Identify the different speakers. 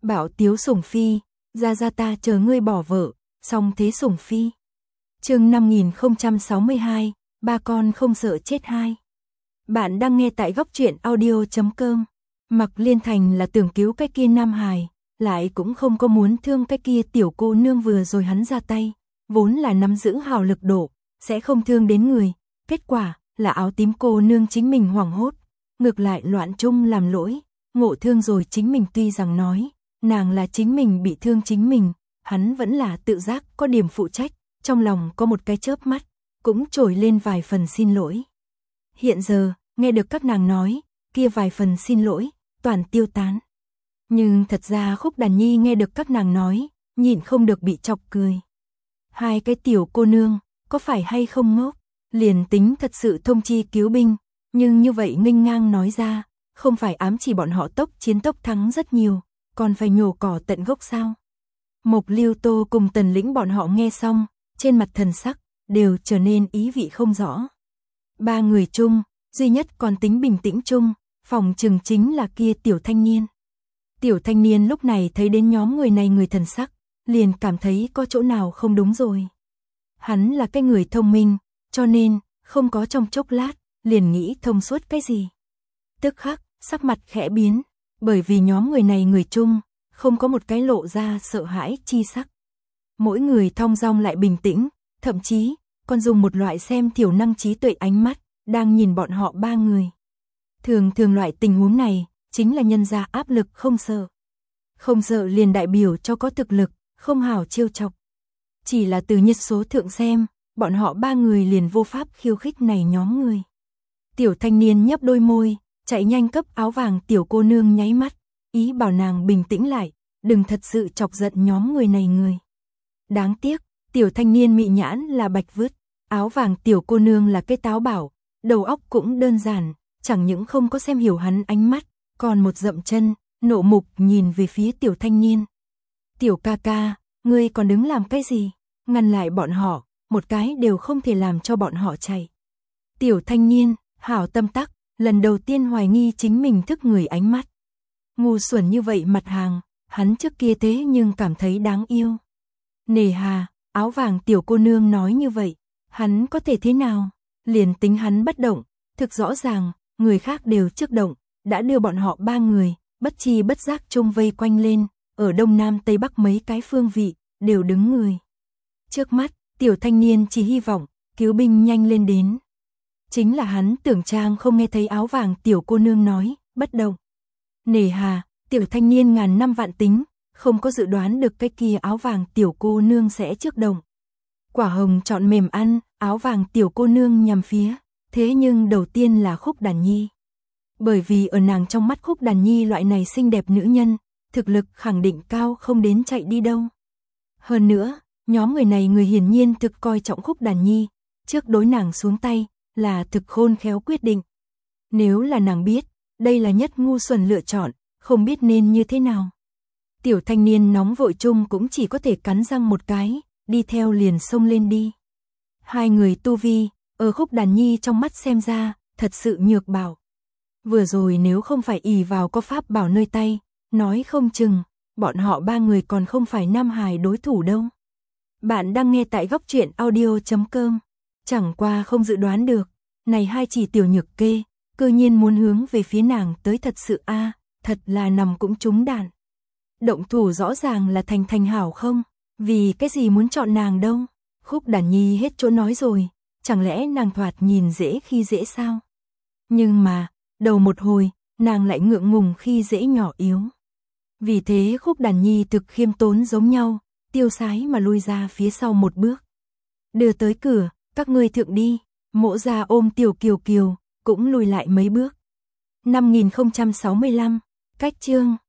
Speaker 1: Bảo Tiếu Sủng Phi, ra ta chờ ngươi bỏ vợ, song thế Sủng Phi. Chương 5062, ba con không sợ chết hai. Bạn đang nghe tại góc truyện audio.com. Mặc Liên Thành là tưởng cứu cái kia Nam Hải, lại cũng không có muốn thương cái kia tiểu cô nương vừa rồi hắn ra tay, vốn là nắm giữ hào lực độ, sẽ không thương đến người, kết quả là áo tím cô nương chính mình hoảng hốt, ngược lại loạn chung làm lỗi, ngộ thương rồi chính mình. Tuy rằng nói, nàng là chính mình bị thương chính mình, hắn vẫn là tự giác có điểm phụ trách, trong lòng có một cái chớp mắt, cũng trồi lên vài phần xin lỗi. Hiện giờ, nghe được các nàng nói, kia vài phần xin lỗi, toàn tiêu tán. Nhưng thật ra Khúc Đàn Nhi nghe được các nàng nói, nhịn không được bị chọc cười. Hai cái tiểu cô nương, có phải hay không ngốc, liền tính thật sự thông chi cứu binh, nhưng như vậy nghênh ngang nói ra, không phải ám chỉ bọn họ tốc chiến tốc thắng rất nhiều, còn phải nhổ cỏ tận gốc sao? Mộc Lưu Tô cùng Tần Lĩnh bọn họ nghe xong, trên mặt thần sắc, đều trở nên ý vị không rõ. Ba người chung, duy nhất còn tính bình tĩnh chung, phòng chừng chính là kia tiểu thanh niên. Tiểu thanh niên lúc này thấy đến nhóm người này người thần sắc, liền cảm thấy có chỗ nào không đúng rồi. Hắn là cái người thông minh, cho nên, không có trong chốc lát, liền nghĩ thông suốt cái gì. Tức khắc, sắc mặt khẽ biến, bởi vì nhóm người này người chung, không có một cái lộ ra sợ hãi chi sắc. Mỗi người thong dong lại bình tĩnh, thậm chí, còn dùng một loại xem thiểu năng trí tuệ ánh mắt, đang nhìn bọn họ ba người. Thường loại tình huống này, chính là nhân ra áp lực không sợ. Không sợ liền đại biểu cho có thực lực, không hảo trêu chọc. Chỉ là từ nhân số thượng xem, bọn họ ba người liền vô pháp khiêu khích này nhóm người. Tiểu thanh niên nhấp đôi môi, chạy nhanh cấp áo vàng tiểu cô nương nháy mắt, ý bảo nàng bình tĩnh lại, đừng thật sự chọc giận nhóm người này người. Đáng tiếc, tiểu thanh niên mị nhãn là bạch vứt, áo vàng tiểu cô nương là cái táo bảo, đầu óc cũng đơn giản, chẳng những không có xem hiểu hắn ánh mắt, còn một dậm chân, nộ mục nhìn về phía tiểu thanh niên. Tiểu ca ca, ngươi còn đứng làm cái gì? Ngăn lại bọn họ, một cái đều không thể làm cho bọn họ chạy. Tiểu thanh niên, hảo tâm tắc, lần đầu tiên hoài nghi chính mình thức người ánh mắt. Ngu xuẩn như vậy mặt hàng, hắn trước kia thế nhưng cảm thấy đáng yêu. Nề hà, áo vàng tiểu cô nương nói như vậy, hắn có thể thế nào? Liền tính hắn bất động, thực rõ ràng, người khác đều trước động, đã đưa bọn họ ba người, bất chi bất giác chung vây quanh lên, ở đông nam tây bắc mấy cái phương vị, đều đứng người. Trước mắt, tiểu thanh niên chỉ hy vọng, cứu binh nhanh lên đến. Chính là hắn tưởng trang không nghe thấy áo vàng tiểu cô nương nói, bất động. Nề hà, tiểu thanh niên ngàn năm vạn tính, không có dự đoán được cái kia áo vàng tiểu cô nương sẽ trước động. Quả hồng chọn mềm ăn, áo vàng tiểu cô nương nhằm phía, thế nhưng đầu tiên là Khúc Đàn Nhi. Bởi vì ở nàng trong mắt Khúc Đàn Nhi loại này xinh đẹp nữ nhân, thực lực khẳng định cao không đến chạy đi đâu. Hơn nữa, nhóm người này người hiển nhiên thực coi trọng Khúc Đàn Nhi, trước đối nàng xuống tay, là thực khôn khéo quyết định. Nếu là nàng biết, đây là nhất ngu xuẩn lựa chọn, không biết nên như thế nào. Tiểu thanh niên nóng vội chung cũng chỉ có thể cắn răng một cái, đi theo liền xông lên đi. Hai người tu vi, ở Khúc Đàn Nhi trong mắt xem ra, thật sự nhược bảo. Vừa rồi nếu không phải ỷ vào có pháp bảo nơi tay, nói không chừng, bọn họ ba người còn không phải Nam Hải đối thủ đâu. Bạn đang nghe tại góc truyện audio.com. Chẳng qua không dự đoán được, này hai chỉ tiểu nhược kê, cơ nhiên muốn hướng về phía nàng tới thật sự thật là nằm cũng trúng đạn. Động thủ rõ ràng là thành hảo không, vì cái gì muốn chọn nàng đâu. Khúc Đàn Nhi hết chỗ nói rồi, chẳng lẽ nàng thoạt nhìn dễ khi dễ sao? Nhưng mà, đầu một hồi, nàng lại ngượng ngùng khi dễ nhỏ yếu. Vì thế Khúc Đàn Nhi thực khiêm tốn giống nhau, tiêu sái mà lui ra phía sau một bước. Đưa tới cửa, các ngươi thượng đi, Mộ Gia ôm tiểu Kiều Kiều, cũng lùi lại mấy bước. 5065, cách chương.